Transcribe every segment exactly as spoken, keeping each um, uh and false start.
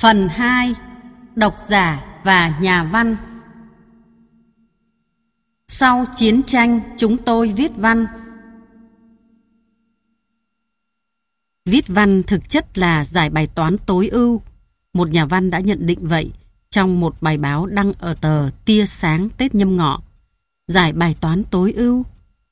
Phần hai. Độc giả và nhà văn. Sau chiến tranh chúng tôi viết văn. Viết văn thực chất là giải bài toán tối ưu. Một nhà văn đã nhận định vậy trong một bài báo đăng ở tờ Tia Sáng Tết Nhâm Ngọ. Giải bài toán tối ưu.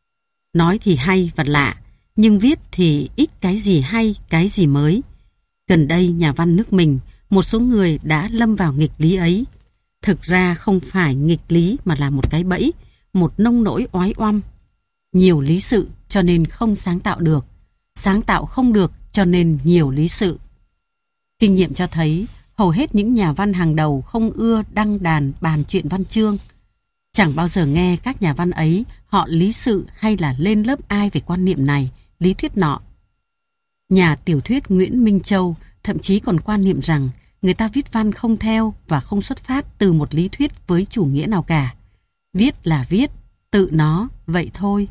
Nói thì hay và lạ, nhưng viết thì ít cái gì hay, cái gì mới. Gần đây nhà văn nước mình, một số người đã lâm vào nghịch lý ấy. Thực ra không phải nghịch lý mà là một cái bẫy, một nông nỗi oái oăm. Nhiều lý sự cho nên không sáng tạo được, sáng tạo không được cho nên nhiều lý sự. Kinh nghiệm cho thấy hầu hết những nhà văn hàng đầu không ưa đăng đàn bàn chuyện văn chương. Chẳng bao giờ nghe các nhà văn ấy họ lý sự hay là lên lớp ai về quan niệm này, lý thuyết nọ. Nhà tiểu thuyết Nguyễn Minh Châu thậm chí còn quan niệm rằng người ta viết văn không theo và không xuất phát từ một lý thuyết với chủ nghĩa nào cả. Viết là viết, tự nó, vậy thôi.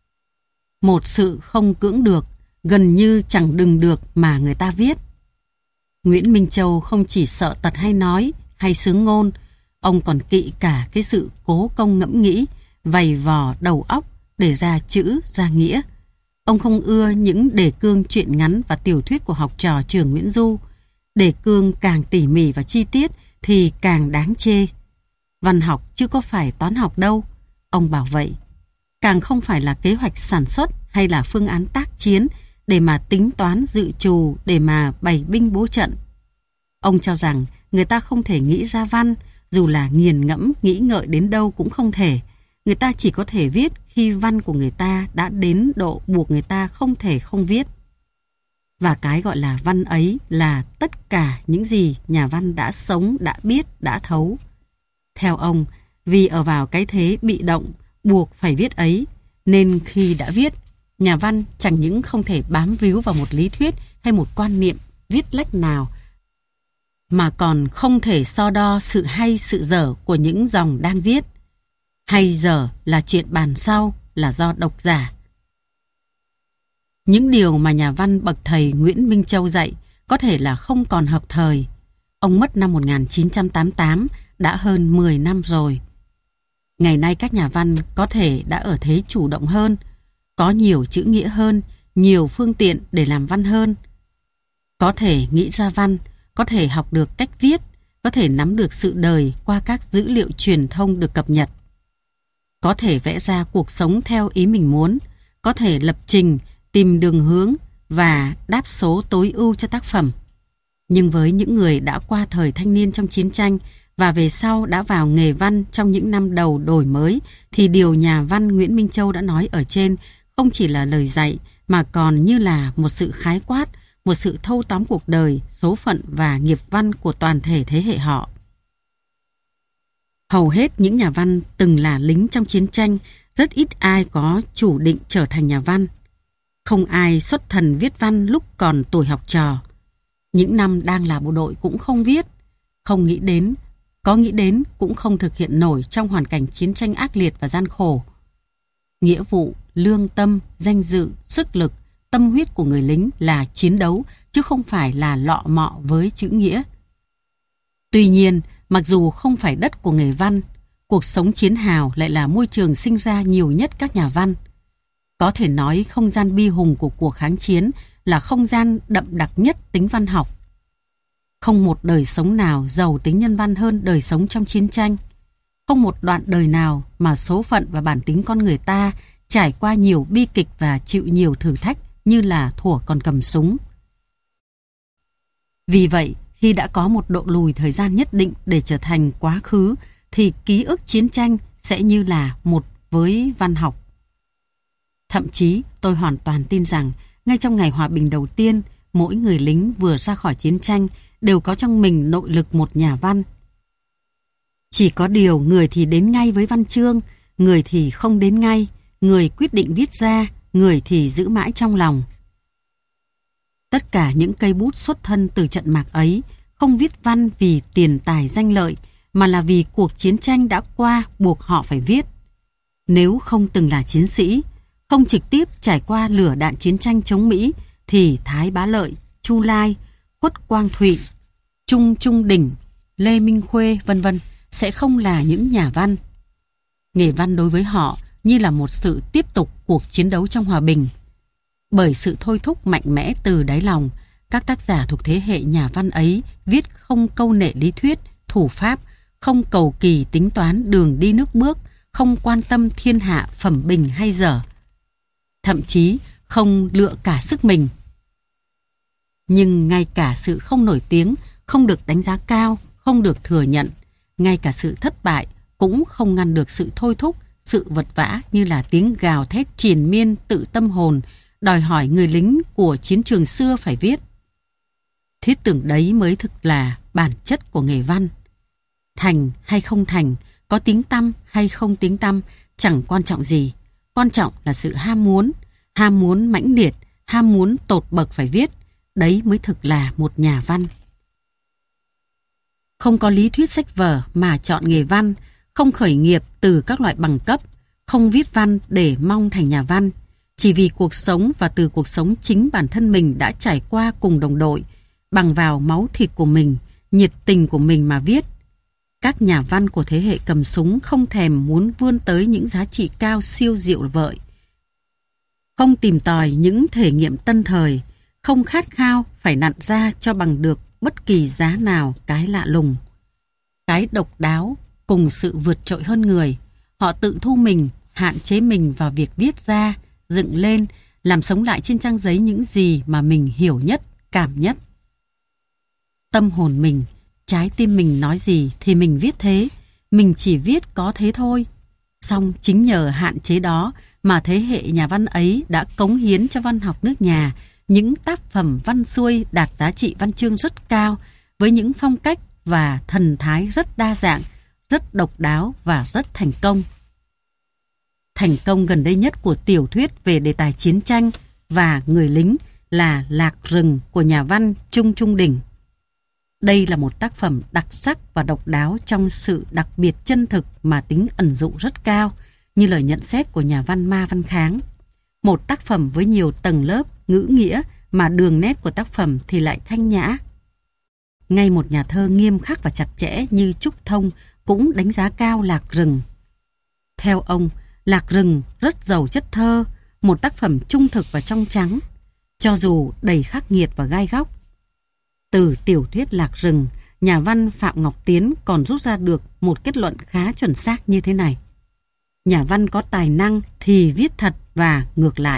Một sự không cưỡng được, gần như chẳng đừng được mà người ta viết. Nguyễn Minh Châu không chỉ sợ tật hay nói, hay sướng ngôn, ông còn kỵ cả cái sự cố công ngẫm nghĩ, vầy vò đầu óc để ra chữ, ra nghĩa. Ông không ưa những đề cương truyện ngắn và tiểu thuyết của học trò trường Nguyễn Du. Đề cương càng tỉ mỉ và chi tiết thì càng đáng chê. Văn học chứ có phải toán học đâu, ông bảo vậy. Càng không phải là kế hoạch sản xuất hay là phương án tác chiến để mà tính toán dự trù, để mà bày binh bố trận. Ông cho rằng người ta không thể nghĩ ra văn, dù là nghiền ngẫm, nghĩ ngợi đến đâu cũng không thể. Người ta chỉ có thể viết khi văn của người ta đã đến độ buộc người ta không thể không viết. Và cái gọi là văn ấy là tất cả những gì nhà văn đã sống, đã biết, đã thấu. Theo ông, vì ở vào cái thế bị động, buộc phải viết ấy, nên khi đã viết, nhà văn chẳng những không thể bám víu vào một lý thuyết hay một quan niệm viết lách nào, mà còn không thể so đo sự hay sự dở của những dòng đang viết. Hay dở là chuyện bàn sau, là do độc giả. Những điều mà nhà văn bậc thầy Nguyễn Minh Châu dạy có thể là không còn hợp thời. Ông mất năm một nghìn chín trăm tám mươi tám, đã hơn mười năm rồi. Ngày nay các nhà văn có thể đã ở thế chủ động hơn, có nhiều chữ nghĩa hơn, nhiều phương tiện để làm văn hơn. Có thể nghĩ ra văn, có thể học được cách viết, có thể nắm được sự đời qua các dữ liệu truyền thông được cập nhật. Có thể vẽ ra cuộc sống theo ý mình muốn, có thể lập trình, tìm đường hướng và đáp số tối ưu cho tác phẩm. Nhưng với những người đã qua thời thanh niên trong chiến tranh và về sau đã vào nghề văn trong những năm đầu đổi mới, thì điều nhà văn Nguyễn Minh Châu đã nói ở trên không chỉ là lời dạy mà còn như là một sự khái quát, một sự thâu tóm cuộc đời, số phận và nghiệp văn của toàn thể thế hệ họ. Hầu hết những nhà văn từng là lính trong chiến tranh, rất ít ai có chủ định trở thành nhà văn. Không ai xuất thần viết văn lúc còn tuổi học trò. Những năm đang là bộ đội cũng không viết, không nghĩ đến, có nghĩ đến cũng không thực hiện nổi trong hoàn cảnh chiến tranh ác liệt và gian khổ. Nghĩa vụ, lương tâm, danh dự, sức lực, tâm huyết của người lính là chiến đấu, chứ không phải là lọ mọ với chữ nghĩa. Tuy nhiên, mặc dù không phải đất của nghề văn, cuộc sống chiến hào lại là môi trường sinh ra nhiều nhất các nhà văn. Có thể nói không gian bi hùng của cuộc kháng chiến là không gian đậm đặc nhất tính văn học. Không một đời sống nào giàu tính nhân văn hơn đời sống trong chiến tranh. Không một đoạn đời nào mà số phận và bản tính con người ta trải qua nhiều bi kịch và chịu nhiều thử thách như là thuở còn cầm súng. Vì vậy, khi đã có một độ lùi thời gian nhất định để trở thành quá khứ, thì ký ức chiến tranh sẽ như là một với văn học. Thậm chí tôi hoàn toàn tin rằng ngay trong ngày hòa bình đầu tiên, mỗi người lính vừa ra khỏi chiến tranh đều có trong mình nội lực một nhà văn. Chỉ có điều người thì đến ngay với văn chương, người thì không đến ngay, người quyết định viết ra, người thì giữ mãi trong lòng. Tất cả những cây bút xuất thân từ trận mạc ấy không viết văn vì tiền tài danh lợi, mà là vì cuộc chiến tranh đã qua buộc họ phải viết. Nếu không từng là chiến sĩ, không trực tiếp trải qua lửa đạn chiến tranh chống Mỹ, thì Thái Bá Lợi, Chu Lai, Khuất Quang Thụy, Trung Trung Đình, Lê Minh Khuê, vân vân sẽ không là những nhà văn. Nghề văn đối với họ như là một sự tiếp tục cuộc chiến đấu trong hòa bình. Bởi sự thôi thúc mạnh mẽ từ đáy lòng, các tác giả thuộc thế hệ nhà văn ấy viết không câu nệ lý thuyết, thủ pháp, không cầu kỳ tính toán đường đi nước bước, không quan tâm thiên hạ phẩm bình hay dở. Thậm chí không lựa cả sức mình. Nhưng ngay cả sự không nổi tiếng, không được đánh giá cao, không được thừa nhận, ngay cả sự thất bại cũng không ngăn được sự thôi thúc, sự vật vã như là tiếng gào thét triền miên tự tâm hồn, đòi hỏi người lính của chiến trường xưa phải viết. Thiết tưởng đấy mới thực là bản chất của nghề văn. Thành hay không thành, có tiếng tăm hay không tiếng tăm, chẳng quan trọng gì. Quan trọng là sự ham muốn, ham muốn mãnh liệt, ham muốn tột bậc phải viết. Đấy mới thực là một nhà văn. Không có lý thuyết sách vở mà chọn nghề văn, không khởi nghiệp từ các loại bằng cấp, không viết văn để mong thành nhà văn. Chỉ vì cuộc sống và từ cuộc sống chính bản thân mình đã trải qua cùng đồng đội, bằng vào máu thịt của mình, nhiệt tình của mình mà viết. Các nhà văn của thế hệ cầm súng không thèm muốn vươn tới những giá trị cao siêu diệu vợi. Không tìm tòi những thể nghiệm tân thời, không khát khao phải nặn ra cho bằng được bất kỳ giá nào cái lạ lùng. Cái độc đáo cùng sự vượt trội hơn người, họ tự thu mình, hạn chế mình vào việc viết ra, dựng lên, làm sống lại trên trang giấy những gì mà mình hiểu nhất, cảm nhất. Tâm hồn mình, trái tim mình nói gì thì mình viết thế, mình chỉ viết có thế thôi. Song chính nhờ hạn chế đó mà thế hệ nhà văn ấy đã cống hiến cho văn học nước nhà những tác phẩm văn xuôi đạt giá trị văn chương rất cao, với những phong cách và thần thái rất đa dạng, rất độc đáo và rất thành công. Thành công gần đây nhất của tiểu thuyết về đề tài chiến tranh và người lính là Lạc Rừng của nhà văn Trung Trung Đình. Đây là một tác phẩm đặc sắc và độc đáo trong sự đặc biệt chân thực mà tính ẩn dụ rất cao, như lời nhận xét của nhà văn Ma Văn Kháng. Một tác phẩm với nhiều tầng lớp, ngữ nghĩa mà đường nét của tác phẩm thì lại thanh nhã. Ngay một nhà thơ nghiêm khắc và chặt chẽ như Trúc Thông cũng đánh giá cao Lạc Rừng. Theo ông, Lạc Rừng rất giàu chất thơ, một tác phẩm trung thực và trong trắng, cho dù đầy khắc nghiệt và gai góc. Từ tiểu thuyết Lạc Rừng, nhà văn Phạm Ngọc Tiến còn rút ra được một kết luận khá chuẩn xác như thế này: nhà văn có tài năng thì viết thật và ngược lại.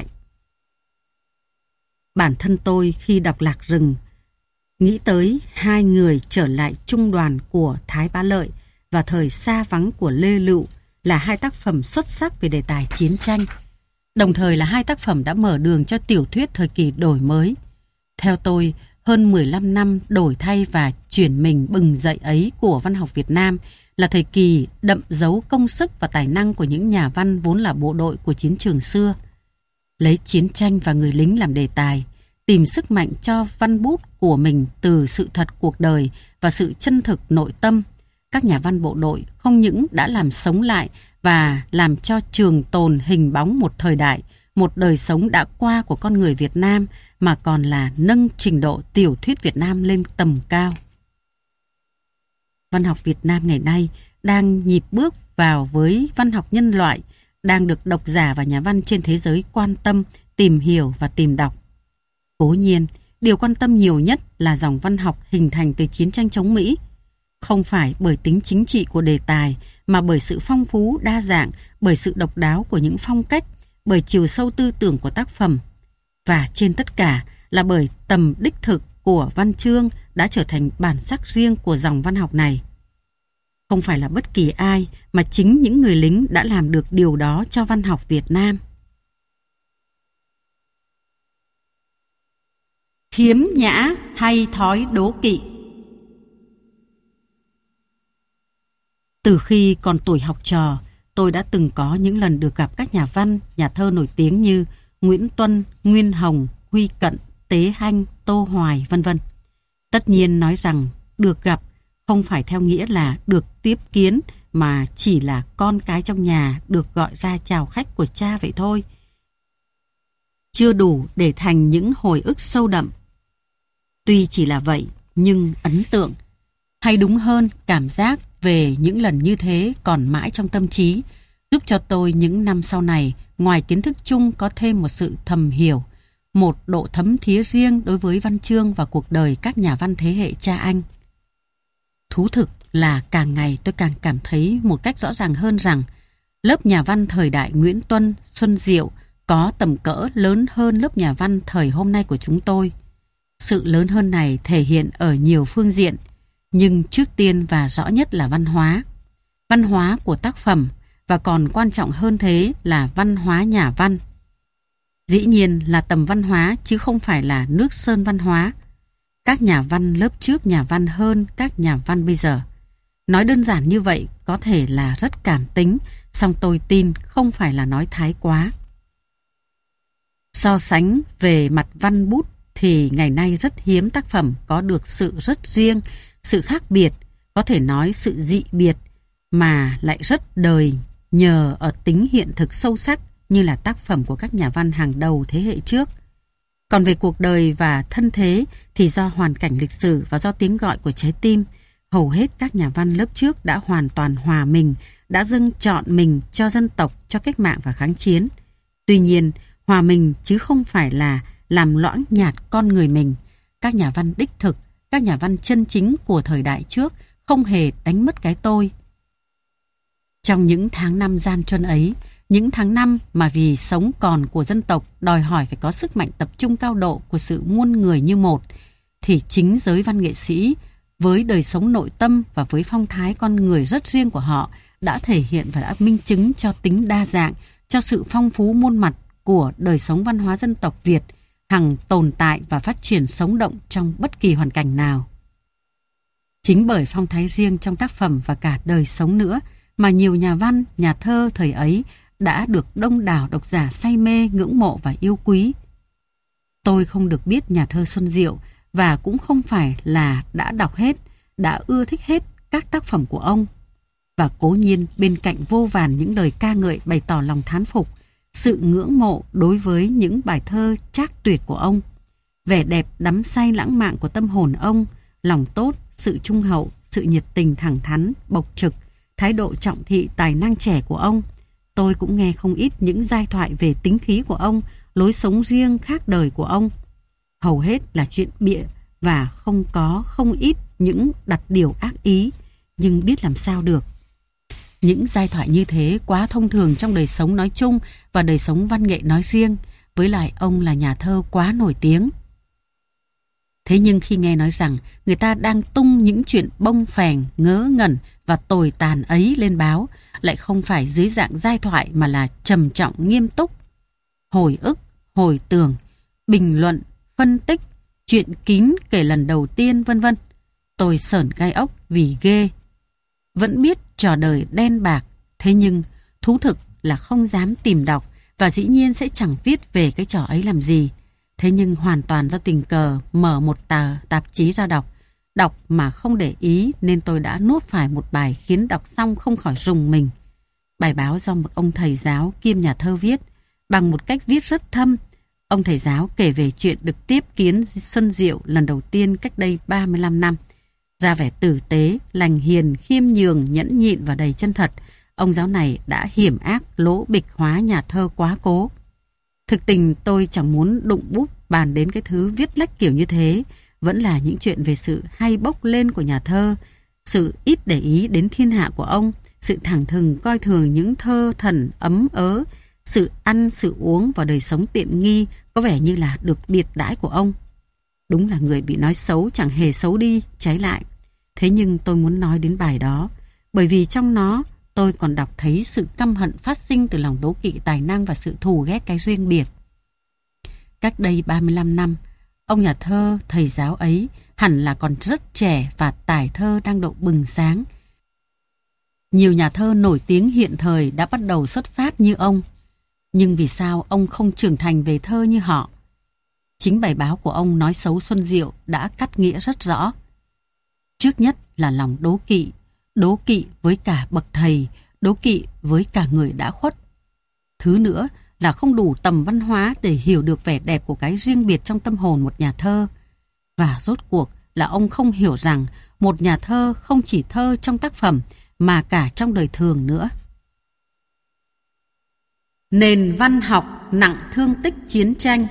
Bản thân tôi khi đọc Lạc Rừng nghĩ tới hai người trở lại trung đoàn của Thái Bá Lợi và thời xa vắng của Lê Lựu là hai tác phẩm xuất sắc về đề tài chiến tranh, đồng thời là hai tác phẩm đã mở đường cho tiểu thuyết thời kỳ đổi mới. Theo tôi, hơn mười lăm năm đổi thay và chuyển mình bừng dậy ấy của văn học Việt Nam là thời kỳ đậm dấu công sức và tài năng của những nhà văn vốn là bộ đội của chiến trường xưa. Lấy chiến tranh và người lính làm đề tài, tìm sức mạnh cho văn bút của mình từ sự thật cuộc đời và sự chân thực nội tâm, các nhà văn bộ đội không những đã làm sống lại và làm cho trường tồn hình bóng một thời đại, một đời sống đã qua của con người Việt Nam, mà còn là nâng trình độ tiểu thuyết Việt Nam lên tầm cao. Văn học Việt Nam ngày nay đang nhịp bước vào với văn học nhân loại, đang được độc giả và nhà văn trên thế giới quan tâm, tìm hiểu và tìm đọc. Cố nhiên, điều quan tâm nhiều nhất là dòng văn học hình thành từ chiến tranh chống Mỹ. Không phải bởi tính chính trị của đề tài, mà bởi sự phong phú, đa dạng, bởi sự độc đáo của những phong cách, bởi chiều sâu tư tưởng của tác phẩm. Và trên tất cả là bởi tầm đích thực của văn chương đã trở thành bản sắc riêng của dòng văn học này. Không phải là bất kỳ ai, mà chính những người lính đã làm được điều đó cho văn học Việt Nam. Khiếm nhã hay thói đố kỵ. Từ khi còn tuổi học trò, tôi đã từng có những lần được gặp các nhà văn, nhà thơ nổi tiếng như Nguyễn Tuân, Nguyên Hồng, Huy Cận, Tế Hanh, Tô Hoài, vân vân. Tất nhiên nói rằng được gặp không phải theo nghĩa là được tiếp kiến, mà chỉ là con cái trong nhà được gọi ra chào khách của cha vậy thôi. Chưa đủ để thành những hồi ức sâu đậm. Tuy chỉ là vậy, nhưng ấn tượng. Hay đúng hơn, cảm giác về những lần như thế còn mãi trong tâm trí, giúp cho tôi những năm sau này, ngoài kiến thức chung có thêm một sự thầm hiểu, một độ thấm thía riêng đối với văn chương và cuộc đời các nhà văn thế hệ cha anh. Thú thực là càng ngày tôi càng cảm thấy một cách rõ ràng hơn rằng lớp nhà văn thời đại Nguyễn Tuân, Xuân Diệu có tầm cỡ lớn hơn lớp nhà văn thời hôm nay của chúng tôi. Sự lớn hơn này thể hiện ở nhiều phương diện, nhưng trước tiên và rõ nhất là văn hóa. Văn hóa của tác phẩm, và còn quan trọng hơn thế là văn hóa nhà văn. Dĩ nhiên là tầm văn hóa chứ không phải là nước sơn văn hóa. Các nhà văn lớp trước nhà văn hơn các nhà văn bây giờ. Nói đơn giản như vậy có thể là rất cảm tính, song tôi tin không phải là nói thái quá. So sánh về mặt văn bút thì ngày nay rất hiếm tác phẩm có được sự rất riêng, sự khác biệt, có thể nói sự dị biệt, mà lại rất đời nhờ ở tính hiện thực sâu sắc như là tác phẩm của các nhà văn hàng đầu thế hệ trước. Còn về cuộc đời và thân thế thì do hoàn cảnh lịch sử và do tiếng gọi của trái tim, hầu hết các nhà văn lớp trước đã hoàn toàn hòa mình, đã dâng trọn mình cho dân tộc, cho cách mạng và kháng chiến. Tuy nhiên, hòa mình chứ không phải là làm loãng nhạt con người mình. Các nhà văn đích thực, các nhà văn chân chính của thời đại trước không hề đánh mất cái tôi. Trong những tháng năm gian truân ấy, những tháng năm mà vì sống còn của dân tộc đòi hỏi phải có sức mạnh tập trung cao độ của sự muôn người như một, thì chính giới văn nghệ sĩ với đời sống nội tâm và với phong thái con người rất riêng của họ đã thể hiện và đã minh chứng cho tính đa dạng, cho sự phong phú muôn mặt của đời sống văn hóa dân tộc Việt, hằng tồn tại và phát triển sống động trong bất kỳ hoàn cảnh nào. Chính bởi phong thái riêng trong tác phẩm và cả đời sống nữa mà nhiều nhà văn, nhà thơ thời ấy đã được đông đảo độc giả say mê, ngưỡng mộ và yêu quý. Tôi không được biết nhà thơ Xuân Diệu và cũng không phải là đã đọc hết, đã ưa thích hết các tác phẩm của ông. Và cố nhiên bên cạnh vô vàn những lời ca ngợi bày tỏ lòng thán phục, sự ngưỡng mộ đối với những bài thơ trác tuyệt của ông, vẻ đẹp đắm say lãng mạn của tâm hồn ông, lòng tốt, sự trung hậu, sự nhiệt tình thẳng thắn, bộc trực, thái độ trọng thị tài năng trẻ của ông, tôi cũng nghe không ít những giai thoại về tính khí của ông, lối sống riêng khác đời của ông. Hầu hết là chuyện bịa và không có không ít những đặt điều ác ý, nhưng biết làm sao được. Những giai thoại như thế quá thông thường trong đời sống nói chung và đời sống văn nghệ nói riêng, với lại ông là nhà thơ quá nổi tiếng. Thế nhưng khi nghe nói rằng người ta đang tung những chuyện bông phèn, ngớ ngẩn và tồi tàn ấy lên báo, lại không phải dưới dạng giai thoại mà là trầm trọng nghiêm túc, hồi ức, hồi tưởng, bình luận, phân tích, chuyện kín kể lần đầu tiên vân vân, tôi sởn gai ốc vì ghê. Vẫn biết trò đời đen bạc, thế nhưng thú thực là không dám tìm đọc và dĩ nhiên sẽ chẳng viết về cái trò ấy làm gì. Thế nhưng hoàn toàn do tình cờ mở một tờ tạp chí ra đọc, đọc mà không để ý nên tôi đã nuốt phải một bài khiến đọc xong không khỏi rùng mình. Bài báo do một ông thầy giáo kiêm nhà thơ viết, bằng một cách viết rất thâm. Ông thầy giáo kể về chuyện được tiếp kiến Xuân Diệu lần đầu tiên cách đây ba mươi lăm năm. Ra vẻ tử tế, lành hiền, khiêm nhường, nhẫn nhịn và đầy chân thật, ông giáo này đã hiểm ác lỗ bịch hóa nhà thơ quá cố. Thực tình tôi chẳng muốn đụng bút bàn đến cái thứ viết lách kiểu như thế, vẫn là những chuyện về sự hay bốc lên của nhà thơ, sự ít để ý đến thiên hạ của ông, sự thẳng thừng coi thường những thơ thần ấm ớ, sự ăn, sự uống và đời sống tiện nghi có vẻ như là được biệt đãi của ông. Đúng là người bị nói xấu chẳng hề xấu đi, trái lại. Thế nhưng tôi muốn nói đến bài đó, bởi vì trong nó tôi còn đọc thấy sự căm hận phát sinh từ lòng đố kỵ tài năng và sự thù ghét cái riêng biệt. Cách đây ba mươi lăm năm, ông nhà thơ, thầy giáo ấy hẳn là còn rất trẻ và tài thơ đang độ bừng sáng. Nhiều nhà thơ nổi tiếng hiện thời đã bắt đầu xuất phát như ông. Nhưng vì sao ông không trưởng thành về thơ như họ? Chính bài báo của ông nói xấu Xuân Diệu đã cắt nghĩa rất rõ. Trước nhất là lòng đố kỵ, đố kỵ với cả bậc thầy, đố kỵ với cả người đã khuất. Thứ nữa là không đủ tầm văn hóa để hiểu được vẻ đẹp của cái riêng biệt trong tâm hồn một nhà thơ. Và rốt cuộc là ông không hiểu rằng một nhà thơ không chỉ thơ trong tác phẩm mà cả trong đời thường nữa. Nền văn học nặng thương tích chiến tranh.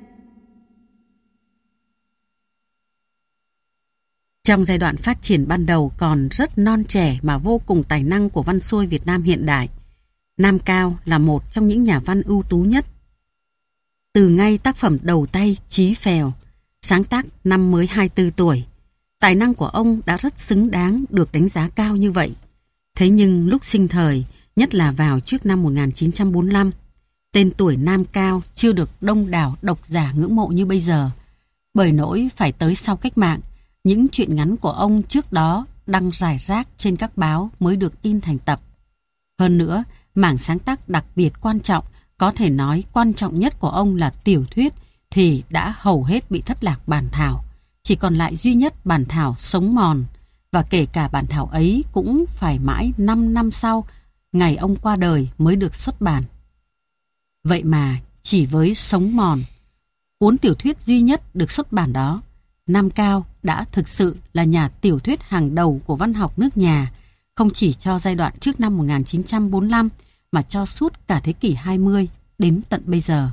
Trong giai đoạn phát triển ban đầu còn rất non trẻ mà vô cùng tài năng của văn xuôi Việt Nam hiện đại, Nam Cao là một trong những nhà văn ưu tú nhất. Từ ngay tác phẩm đầu tay Chí Phèo, sáng tác năm mới hai mươi tư tuổi, tài năng của ông đã rất xứng đáng được đánh giá cao như vậy. Thế nhưng lúc sinh thời, nhất là vào trước năm một nghìn chín trăm bốn mươi lăm, tên tuổi Nam Cao chưa được đông đảo độc giả ngưỡng mộ như bây giờ. Bởi nỗi phải tới sau cách mạng, những truyện ngắn của ông trước đó đăng rải rác trên các báo mới được in thành tập. Hơn nữa, mảng sáng tác đặc biệt quan trọng, có thể nói quan trọng nhất của ông là tiểu thuyết, thì đã hầu hết bị thất lạc bản thảo. Chỉ còn lại duy nhất bản thảo Sống Mòn, và kể cả bản thảo ấy cũng phải mãi năm năm sau, ngày ông qua đời mới được xuất bản. Vậy mà chỉ với Sống Mòn, cuốn tiểu thuyết duy nhất được xuất bản đó, Nam Cao đã thực sự là nhà tiểu thuyết hàng đầu của văn học nước nhà, không chỉ cho giai đoạn trước năm một nghìn chín trăm bốn mươi lăm mà cho suốt cả thế kỷ hai mươi đến tận bây giờ.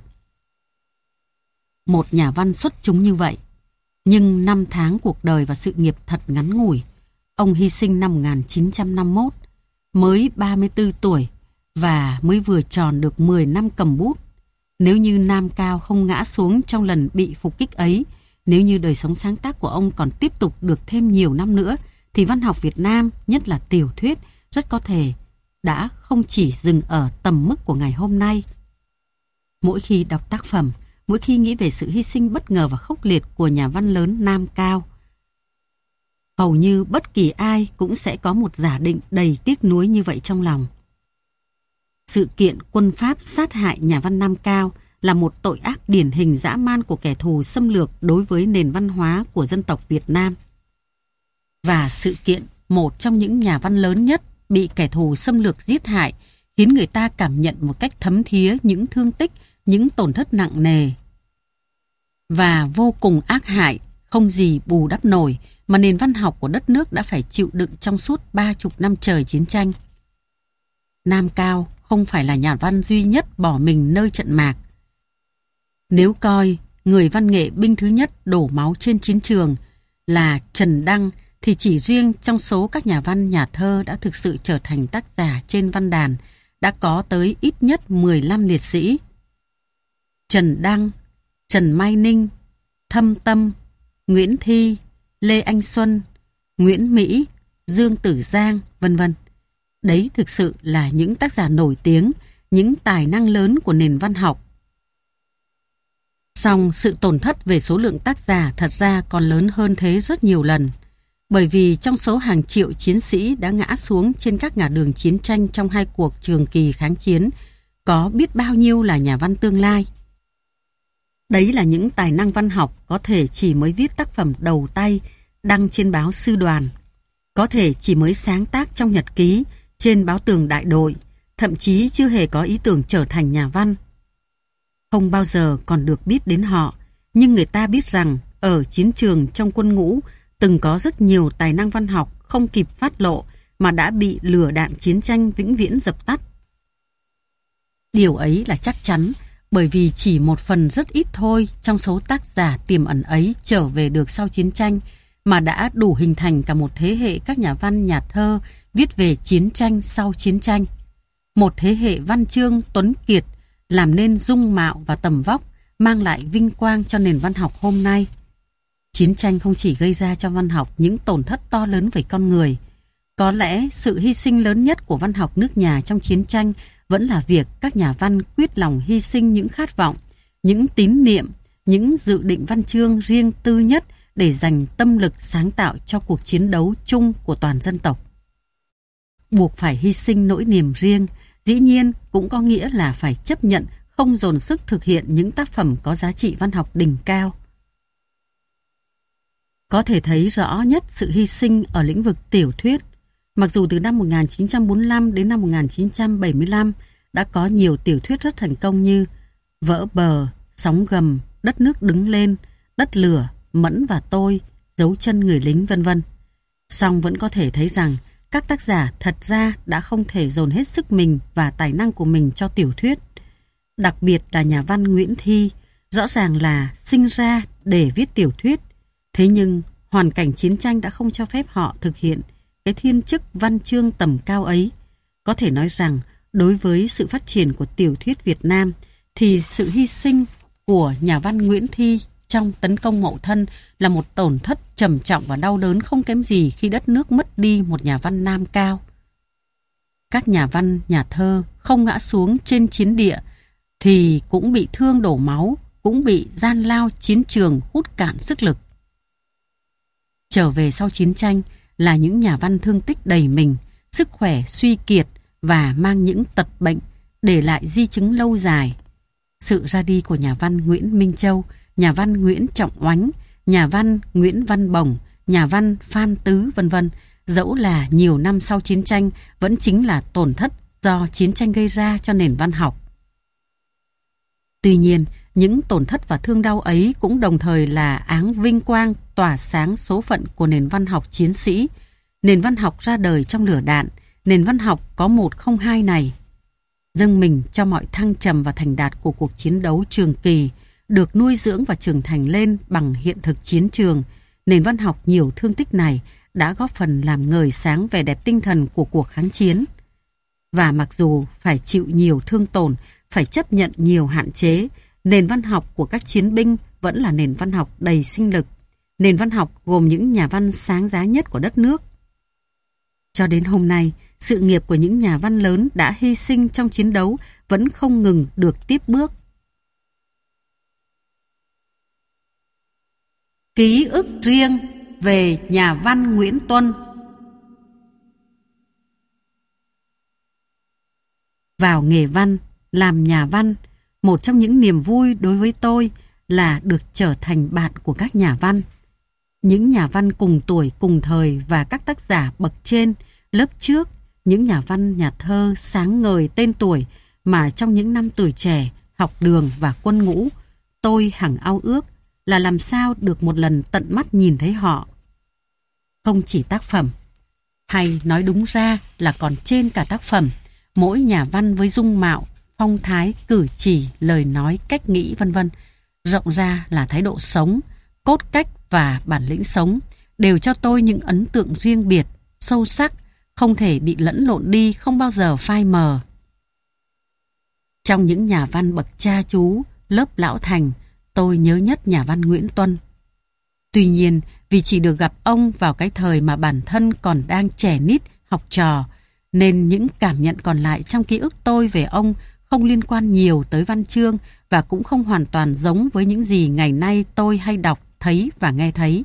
Một nhà văn xuất chúng như vậy, nhưng năm tháng cuộc đời và sự nghiệp thật ngắn ngủi. Ông hy sinh năm một nghìn chín trăm năm mươi mốt, mới ba mươi tư tuổi và mới vừa tròn được mười năm cầm bút. Nếu như Nam Cao không ngã xuống trong lần bị phục kích ấy, nếu như đời sống sáng tác của ông còn tiếp tục được thêm nhiều năm nữa, thì văn học Việt Nam, nhất là tiểu thuyết, rất có thể đã không chỉ dừng ở tầm mức của ngày hôm nay. Mỗi khi đọc tác phẩm, mỗi khi nghĩ về sự hy sinh bất ngờ và khốc liệt của nhà văn lớn Nam Cao, hầu như bất kỳ ai cũng sẽ có một giả định đầy tiếc nuối như vậy trong lòng. Sự kiện quân Pháp sát hại nhà văn Nam Cao là một tội ác điển hình dã man của kẻ thù xâm lược đối với nền văn hóa của dân tộc Việt Nam. Và sự kiện một trong những nhà văn lớn nhất bị kẻ thù xâm lược giết hại khiến người ta cảm nhận một cách thấm thía những thương tích, những tổn thất nặng nề và vô cùng ác hại, không gì bù đắp nổi mà nền văn học của đất nước đã phải chịu đựng trong suốt ba chục năm trời chiến tranh. Nam Cao không phải là nhà văn duy nhất bỏ mình nơi trận mạc. Nếu coi người văn nghệ binh thứ nhất đổ máu trên chiến trường là Trần Đăng, thì chỉ riêng trong số các nhà văn nhà thơ đã thực sự trở thành tác giả trên văn đàn đã có tới ít nhất mười lăm liệt sĩ. Trần Đăng, Trần Mai Ninh, Thâm Tâm, Nguyễn Thi, Lê Anh Xuân, Nguyễn Mỹ, Dương Tử Giang, vân vân. Đấy thực sự là những tác giả nổi tiếng, những tài năng lớn của nền văn học. Song sự tổn thất về số lượng tác giả thật ra còn lớn hơn thế rất nhiều lần. Bởi vì trong số hàng triệu chiến sĩ đã ngã xuống trên các ngã đường chiến tranh trong hai cuộc trường kỳ kháng chiến, có biết bao nhiêu là nhà văn tương lai. Đấy là những tài năng văn học có thể chỉ mới viết tác phẩm đầu tay đăng trên báo Sư Đoàn, có thể chỉ mới sáng tác trong nhật ký trên báo Tường Đại Đội, thậm chí chưa hề có ý tưởng trở thành nhà văn. Không bao giờ còn được biết đến họ, nhưng người ta biết rằng ở chiến trường trong quân ngũ từng có rất nhiều tài năng văn học không kịp phát lộ mà đã bị lửa đạn chiến tranh vĩnh viễn dập tắt. Điều ấy là chắc chắn, bởi vì chỉ một phần rất ít thôi trong số tác giả tiềm ẩn ấy trở về được sau chiến tranh mà đã đủ hình thành cả một thế hệ các nhà văn nhà thơ viết về chiến tranh sau chiến tranh. Một thế hệ văn chương tuấn kiệt làm nên dung mạo và tầm vóc, mang lại vinh quang cho nền văn học hôm nay. Chiến tranh không chỉ gây ra cho văn học những tổn thất to lớn về con người. Có lẽ sự hy sinh lớn nhất của văn học nước nhà trong chiến tranh vẫn là việc các nhà văn quyết lòng hy sinh những khát vọng, những tín niệm, những dự định văn chương riêng tư nhất để dành tâm lực sáng tạo cho cuộc chiến đấu chung của toàn dân tộc. Buộc phải hy sinh nỗi niềm riêng, dĩ nhiên cũng có nghĩa là phải chấp nhận không dồn sức thực hiện những tác phẩm có giá trị văn học đỉnh cao. Có thể thấy rõ nhất sự hy sinh ở lĩnh vực tiểu thuyết. Mặc dù từ năm một nghìn chín trăm bốn mươi lăm đến năm một nghìn chín trăm bảy mươi lăm đã có nhiều tiểu thuyết rất thành công như Vỡ Bờ, Sóng Gầm, Đất Nước Đứng Lên, Đất Lửa, Mẫn và Tôi, dấu chân người lính vân vân. Song vẫn có thể thấy rằng các tác giả thật ra đã không thể dồn hết sức mình và tài năng của mình cho tiểu thuyết. Đặc biệt là nhà văn Nguyễn Thi, rõ ràng là sinh ra để viết tiểu thuyết. Thế nhưng hoàn cảnh chiến tranh đã không cho phép họ thực hiện cái thiên chức văn chương tầm cao ấy. Có thể nói rằng đối với sự phát triển của tiểu thuyết Việt Nam thì sự hy sinh của nhà văn Nguyễn Thi trong tấn công Mậu Thân là một tổn thất trầm trọng và đau đớn không kém gì khi đất nước mất đi một nhà văn nam cao. Các nhà văn, nhà thơ không ngã xuống trên chiến địa thì cũng bị thương đổ máu, cũng bị gian lao chiến trường hút cạn sức lực. Trở về sau chiến tranh là những nhà văn thương tích đầy mình, sức khỏe suy kiệt và mang những tật bệnh, để lại di chứng lâu dài. Sự ra đi của nhà văn Nguyễn Minh Châu, nhà văn Nguyễn Trọng Oánh, nhà văn Nguyễn Văn Bồng, nhà văn Phan Tứ vân vân, dẫu là nhiều năm sau chiến tranh vẫn chính là tổn thất do chiến tranh gây ra cho nền văn học. Tuy nhiên, những tổn thất và thương đau ấy cũng đồng thời là áng vinh quang tỏa sáng số phận của nền văn học chiến sĩ, nền văn học ra đời trong lửa đạn, nền văn học có một không hai này. Dâng mình cho mọi thăng trầm và thành đạt của cuộc chiến đấu trường kỳ, được nuôi dưỡng và trưởng thành lên bằng hiện thực chiến trường, nền văn học nhiều thương tích này đã góp phần làm ngời sáng vẻ đẹp tinh thần của cuộc kháng chiến. Và mặc dù phải chịu nhiều thương tổn, phải chấp nhận nhiều hạn chế, nền văn học của các chiến binh vẫn là nền văn học đầy sinh lực, nền văn học gồm những nhà văn sáng giá nhất của đất nước. Cho đến hôm nay, sự nghiệp của những nhà văn lớn đã hy sinh trong chiến đấu vẫn không ngừng được tiếp bước. Ký ức riêng về nhà văn Nguyễn Tuân. Vào nghề văn, làm nhà văn, một trong những niềm vui đối với tôi là được trở thành bạn của các nhà văn. Những nhà văn cùng tuổi, cùng thời và các tác giả bậc trên, lớp trước, những nhà văn, nhà thơ sáng ngời tên tuổi mà trong những năm tuổi trẻ, học đường và quân ngũ, tôi hằng ao ước là làm sao được một lần tận mắt nhìn thấy họ. Không chỉ tác phẩm, hay nói đúng ra là còn trên cả tác phẩm, mỗi nhà văn với dung mạo, phong thái, cử chỉ, lời nói, cách nghĩ vân vân, rộng ra là thái độ sống, cốt cách và bản lĩnh sống, đều cho tôi những ấn tượng riêng biệt, sâu sắc, không thể bị lẫn lộn đi, không bao giờ phai mờ. Trong những nhà văn bậc cha chú, lớp lão thành, tôi nhớ nhất nhà văn Nguyễn Tuân. Tuy nhiên, vì chỉ được gặp ông vào cái thời mà bản thân còn đang trẻ nít, học trò, nên những cảm nhận còn lại trong ký ức tôi về ông không liên quan nhiều tới văn chương và cũng không hoàn toàn giống với những gì ngày nay tôi hay đọc, thấy và nghe thấy.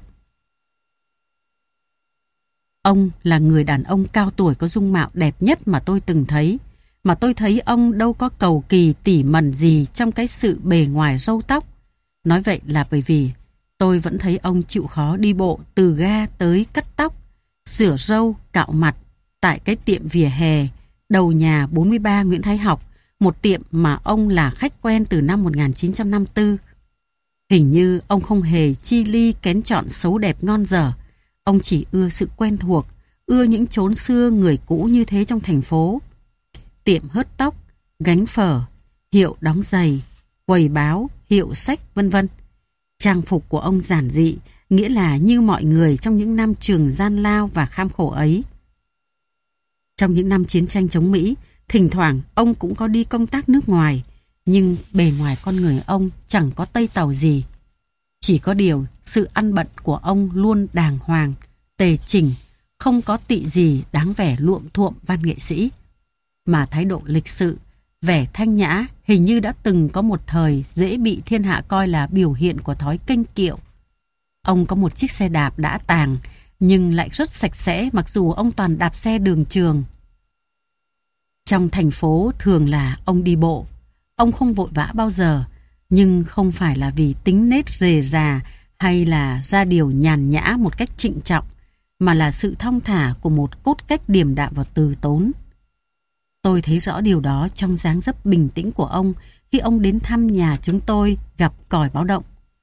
Ông là người đàn ông cao tuổi có dung mạo đẹp nhất mà tôi từng thấy, mà tôi thấy ông đâu có cầu kỳ tỉ mẩn gì trong cái sự bề ngoài râu tóc. Nói vậy là bởi vì tôi vẫn thấy ông chịu khó đi bộ từ ga tới cắt tóc, sửa râu, cạo mặt tại cái tiệm vỉa hè đầu nhà bốn mươi ba Nguyễn Thái Học, một tiệm mà ông là khách quen từ năm một nghìn chín trăm năm mươi tư. Hình như ông không hề chi ly kén chọn xấu đẹp ngon dở. Ông chỉ ưa sự quen thuộc, ưa những chốn xưa người cũ như thế trong thành phố. Tiệm hớt tóc, gánh phở, hiệu đóng giày, quầy báo, hiệu sách vân vân. Trang phục của ông giản dị, nghĩa là như mọi người trong những năm trường gian lao và kham khổ ấy. Trong những năm chiến tranh chống Mỹ, thỉnh thoảng ông cũng có đi công tác nước ngoài, nhưng bề ngoài con người ông chẳng có tây tàu gì. Chỉ có điều sự ăn bận của ông luôn đàng hoàng, tề chỉnh, không có tị gì đáng vẻ luộm thuộm văn nghệ sĩ. Mà thái độ lịch sự, vẻ thanh nhã hình như đã từng có một thời dễ bị thiên hạ coi là biểu hiện của thói kênh kiệu. Ông có một chiếc xe đạp đã tàng, nhưng lại rất sạch sẽ mặc dù ông toàn đạp xe đường trường. Trong thành phố thường là ông đi bộ. Ông không vội vã bao giờ, nhưng không phải là vì tính nết rề rà hay là ra điều nhàn nhã một cách trịnh trọng, mà là sự thong thả của một cốt cách điềm đạm và từ tốn. Tôi thấy rõ điều đó trong dáng dấp bình tĩnh của ông khi ông đến thăm nhà chúng tôi gặp còi báo động.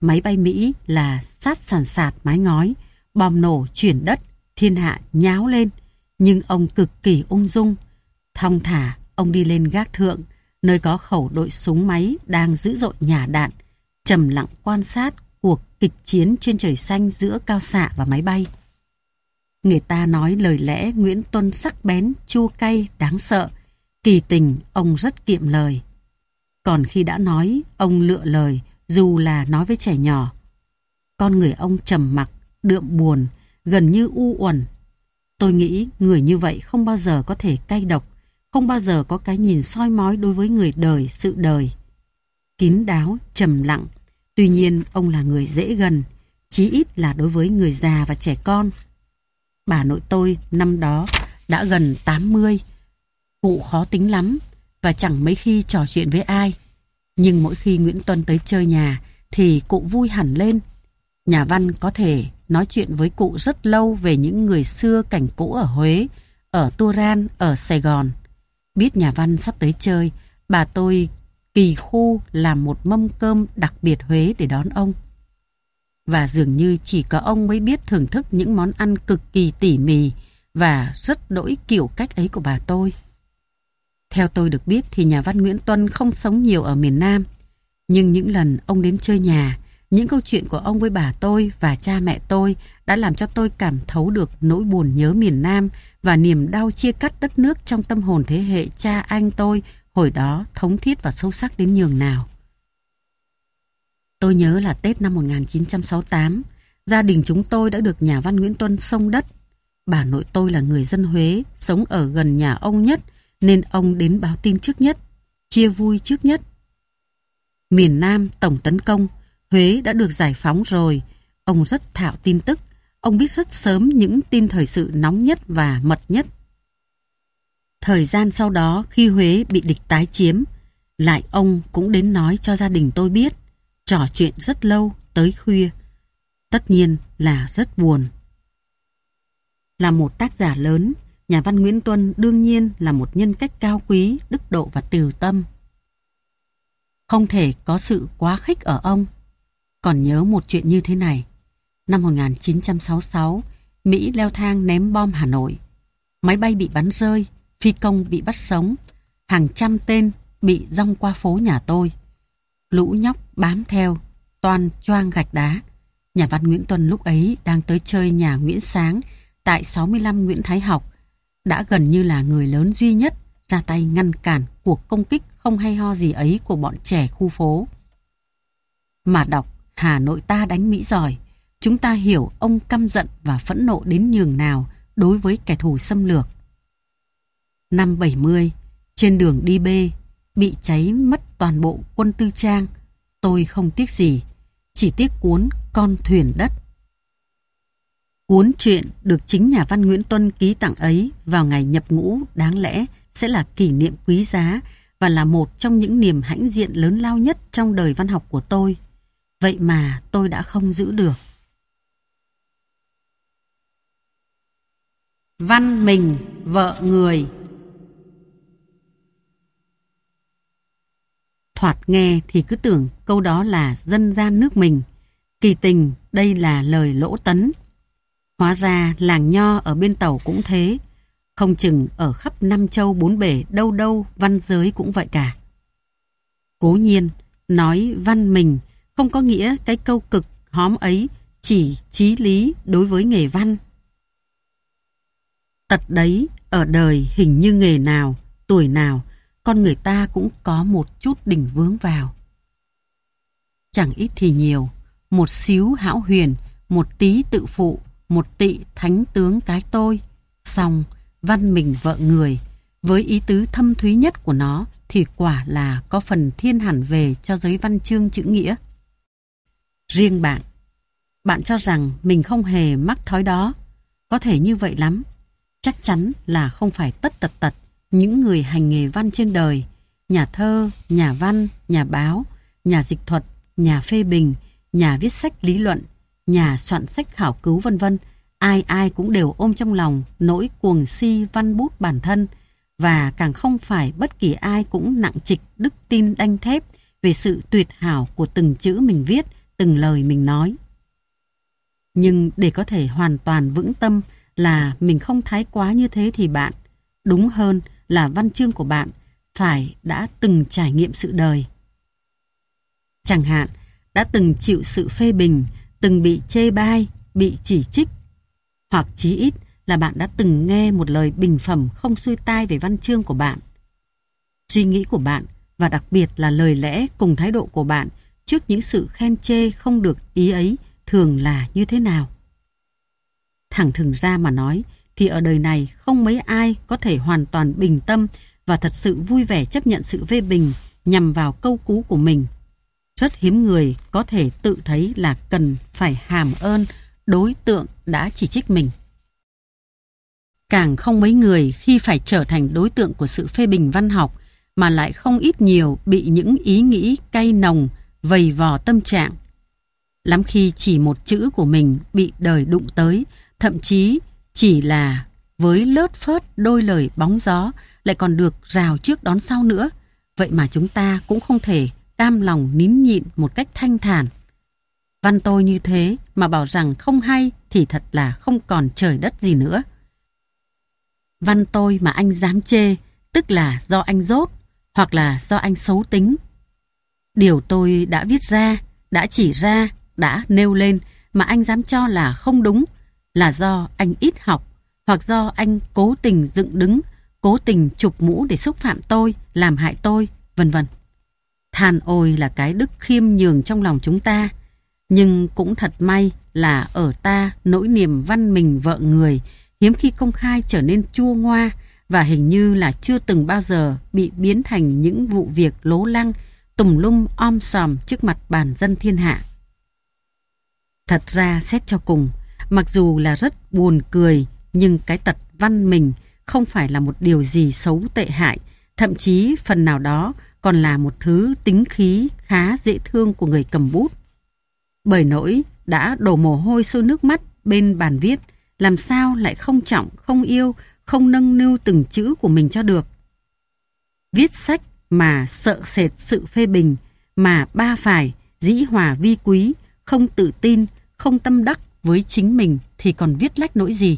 Máy bay Mỹ là sát sàn sạt mái ngói, bom nổ chuyển đất, thiên hạ nháo lên. Nhưng ông cực kỳ ung dung. Thong thả, ông đi lên gác thượng, nơi có khẩu đội súng máy đang dữ dội nhả đạn, trầm lặng quan sát cuộc kịch chiến trên trời xanh giữa cao xạ và máy bay. Người ta nói lời lẽ Nguyễn Tuân sắc bén, chua cay, đáng sợ. Kỳ tình, ông rất kiệm lời. Còn khi đã nói, ông lựa lời, dù là nói với trẻ nhỏ. Con người ông trầm mặc, đượm buồn, gần như u uẩn. Tôi nghĩ người như vậy không bao giờ có thể cay độc, không bao giờ có cái nhìn soi mói đối với người đời, sự đời. Kín đáo, trầm lặng. Tuy nhiên, ông là người dễ gần, chí ít là đối với người già và trẻ con. Bà nội tôi năm đó đã gần tám mươi. Cụ khó tính lắm và chẳng mấy khi trò chuyện với ai. Nhưng mỗi khi Nguyễn Tuân tới chơi nhà thì cụ vui hẳn lên. Nhà văn có thể nói chuyện với cụ rất lâu về những người xưa cảnh cũ ở Huế, ở Turan, ở Sài Gòn. Biết nhà văn sắp tới chơi, bà tôi kỳ khu làm một mâm cơm đặc biệt Huế để đón ông. Và dường như chỉ có ông mới biết thưởng thức những món ăn cực kỳ tỉ mỉ và rất đỗi kiểu cách ấy của bà tôi. Theo tôi được biết thì nhà văn Nguyễn Tuân không sống nhiều ở miền Nam. Nhưng những lần ông đến chơi nhà, những câu chuyện của ông với bà tôi và cha mẹ tôi đã làm cho tôi cảm thấu được nỗi buồn nhớ miền Nam và niềm đau chia cắt đất nước trong tâm hồn thế hệ cha anh tôi hồi đó thống thiết và sâu sắc đến nhường nào. Tôi nhớ là Tết năm một nghìn chín trăm sáu mươi tám, gia đình chúng tôi đã được nhà văn Nguyễn Tuân xông đất. Bà nội tôi là người dân Huế, sống ở gần nhà ông nhất, nên ông đến báo tin trước nhất, chia vui trước nhất. Miền Nam tổng tấn công, Huế đã được giải phóng rồi. Ông rất thạo tin tức, ông biết rất sớm những tin thời sự nóng nhất và mật nhất. Thời gian sau đó khi Huế bị địch tái chiếm, lại ông cũng đến nói cho gia đình tôi biết, trò chuyện rất lâu, tới khuya. Tất nhiên là rất buồn. Là một tác giả lớn, nhà văn Nguyễn Tuân đương nhiên là một nhân cách cao quý, đức độ và từ tâm. Không thể có sự quá khích ở ông. Còn nhớ một chuyện như thế này. Năm một nghìn chín trăm sáu mươi sáu, Mỹ leo thang ném bom Hà Nội. Máy bay bị bắn rơi, phi công bị bắt sống, hàng trăm tên bị dong qua phố nhà tôi. Lũ nhóc bám theo, toan choang gạch đá. Nhà văn Nguyễn Tuân lúc ấy đang tới chơi nhà Nguyễn Sáng tại sáu mươi lăm Nguyễn Thái Học, đã gần như là người lớn duy nhất ra tay ngăn cản cuộc công kích không hay ho gì ấy của bọn trẻ khu phố. Mà đọc Hà Nội ta đánh Mỹ giỏi, chúng ta hiểu ông căm giận và phẫn nộ đến nhường nào đối với kẻ thù xâm lược. Năm bảy mươi, trên đường đi B, bị cháy mất toàn bộ quân tư trang. Tôi không tiếc gì, chỉ tiếc cuốn Con thuyền đất. Cuốn truyện được chính nhà văn Nguyễn Tuân ký tặng ấy vào ngày nhập ngũ đáng lẽ sẽ là kỷ niệm quý giá và là một trong những niềm hãnh diện lớn lao nhất trong đời văn học của tôi. Vậy mà tôi đã không giữ được. Văn mình, vợ người. Thoạt nghe thì cứ tưởng câu đó là dân gian nước mình. Kỳ tình, đây là lời Lỗ Tấn. Hóa ra làng nho ở bên Tàu cũng thế. Không chừng ở khắp năm châu bốn bể đâu đâu văn giới cũng vậy cả. Cố nhiên, nói văn mình không có nghĩa cái câu cực hóm ấy chỉ chí lý đối với nghề văn. Tật đấy, ở đời hình như nghề nào, tuổi nào, con người ta cũng có một chút đỉnh vướng vào. Chẳng ít thì nhiều, một xíu hão huyền, một tí tự phụ, một tị thánh tướng cái tôi. Xong, văn mình vợ người, với ý tứ thâm thúy nhất của nó thì quả là có phần thiên hẳn về cho giới văn chương chữ nghĩa. Riêng bạn, bạn cho rằng mình không hề mắc thói đó. Có thể như vậy lắm. Chắc chắn là không phải tất tật tật những người hành nghề văn trên đời, nhà thơ, nhà văn, nhà báo, nhà dịch thuật, nhà phê bình, nhà viết sách lý luận, nhà soạn sách khảo cứu vân vân, ai ai cũng đều ôm trong lòng nỗi cuồng si văn bút bản thân, và càng không phải bất kỳ ai cũng nặng trịch đức tin đanh thép về sự tuyệt hảo của từng chữ mình viết, từng lời mình nói. Nhưng để có thể hoàn toàn vững tâm là mình không thái quá như thế thì bạn, đúng hơn là văn chương của bạn, phải đã từng trải nghiệm sự đời. Chẳng hạn, đã từng chịu sự phê bình, từng bị chê bai, bị chỉ trích, hoặc chí ít là bạn đã từng nghe một lời bình phẩm không xuôi tai về văn chương của bạn. Suy nghĩ của bạn, và đặc biệt là lời lẽ cùng thái độ của bạn trước những sự khen chê không được ý ấy thường là như thế nào? Thẳng thừng ra mà nói, thì ở đời này không mấy ai có thể hoàn toàn bình tâm và thật sự vui vẻ chấp nhận sự phê bình nhằm vào câu cú của mình. Rất hiếm người có thể tự thấy là cần phải hàm ơn đối tượng đã chỉ trích mình. Càng không mấy người khi phải trở thành đối tượng của sự phê bình văn học mà lại không ít nhiều bị những ý nghĩ cay nồng vầy vò tâm trạng. Lắm khi chỉ một chữ của mình bị đời đụng tới, thậm chí chỉ là với lớt phớt đôi lời bóng gió lại còn được rào trước đón sau nữa. Vậy mà chúng ta cũng không thể cam lòng nín nhịn một cách thanh thản. Văn tôi như thế mà bảo rằng không hay thì thật là không còn trời đất gì nữa. Văn tôi mà anh dám chê, tức là do anh dốt, hoặc là do anh xấu tính. Điều tôi đã viết ra, đã chỉ ra, đã nêu lên mà anh dám cho là không đúng, là do anh ít học, hoặc do anh cố tình dựng đứng, cố tình chụp mũ để xúc phạm tôi, làm hại tôi, vân vân. Than ôi là cái đức khiêm nhường trong lòng chúng ta, nhưng cũng thật may là ở ta nỗi niềm văn mình vợ người hiếm khi công khai trở nên chua ngoa và hình như là chưa từng bao giờ bị biến thành những vụ việc lố lăng, tùm lum om sòm trước mặt bàn dân thiên hạ. Thật ra xét cho cùng, mặc dù là rất buồn cười, nhưng cái tật văn mình không phải là một điều gì xấu tệ hại, thậm chí phần nào đó còn là một thứ tính khí khá dễ thương của người cầm bút. Bởi nỗi đã đổ mồ hôi sôi nước mắt bên bàn viết, làm sao lại không trọng, không yêu, không nâng niu từng chữ của mình cho được. Viết sách mà sợ sệt sự phê bình, mà ba phải, dĩ hòa vi quý, không tự tin, không tâm đắc với chính mình thì còn viết lách nỗi gì.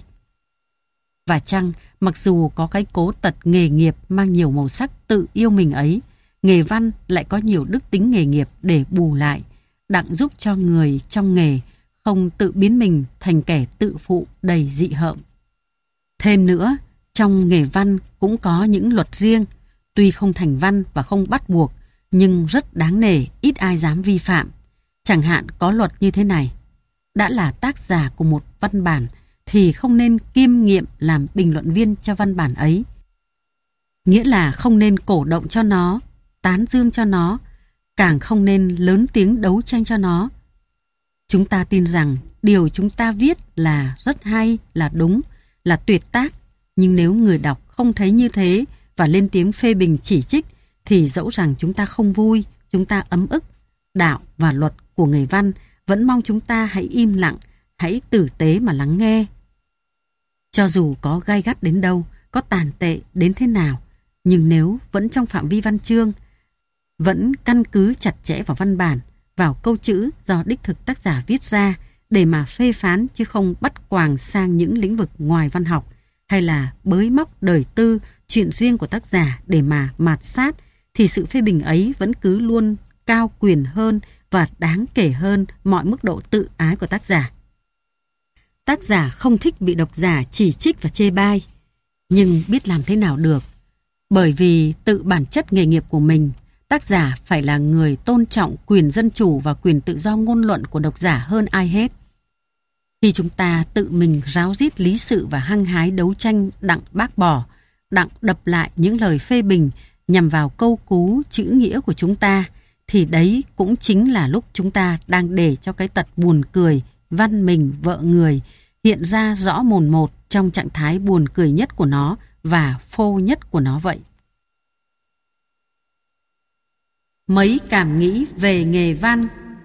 Và chăng, mặc dù có cái cố tật nghề nghiệp mang nhiều màu sắc tự yêu mình ấy, nghề văn lại có nhiều đức tính nghề nghiệp để bù lại, đặng giúp cho người trong nghề không tự biến mình thành kẻ tự phụ đầy dị hợm. Thêm nữa, trong nghề văn cũng có những luật riêng, tuy không thành văn và không bắt buộc, nhưng rất đáng nể, ít ai dám vi phạm. Chẳng hạn có luật như thế này: đã là tác giả của một văn bản thì không nên kiêm nhiệm làm bình luận viên cho văn bản ấy. Nghĩa là không nên cổ động cho nó, tán dương cho nó, càng không nên lớn tiếng đấu tranh cho nó. Chúng ta tin rằng điều chúng ta viết là rất hay, là đúng, là tuyệt tác, nhưng nếu người đọc không thấy như thế và lên tiếng phê bình chỉ trích thì dẫu rằng chúng ta không vui, chúng ta ấm ức, đạo và luật của người văn vẫn mong chúng ta hãy im lặng, hãy tử tế mà lắng nghe. Cho dù có gai gắt đến đâu, có tàn tệ đến thế nào, nhưng nếu vẫn trong phạm vi văn chương, vẫn căn cứ chặt chẽ vào văn bản, vào câu chữ do đích thực tác giả viết ra để mà phê phán, chứ không bắt quàng sang những lĩnh vực ngoài văn học, hay là bới móc đời tư, chuyện riêng của tác giả để mà mạt sát, thì sự phê bình ấy vẫn cứ luôn cao quyền hơn và đáng kể hơn mọi mức độ tự ái của tác giả. Tác giả không thích bị độc giả chỉ trích và chê bai, nhưng biết làm thế nào được. Bởi vì tự bản chất nghề nghiệp của mình, tác giả phải là người tôn trọng quyền dân chủ và quyền tự do ngôn luận của độc giả hơn ai hết. Khi chúng ta tự mình ráo rít lý sự và hăng hái đấu tranh đặng bác bỏ, đặng đập lại những lời phê bình nhằm vào câu cú chữ nghĩa của chúng ta, thì đấy cũng chính là lúc chúng ta đang để cho cái tật buồn cười, văn mình vợ người hiện ra rõ mồn một trong trạng thái buồn cười nhất của nó và phô nhất của nó vậy. Mấy cảm nghĩ về nghề văn.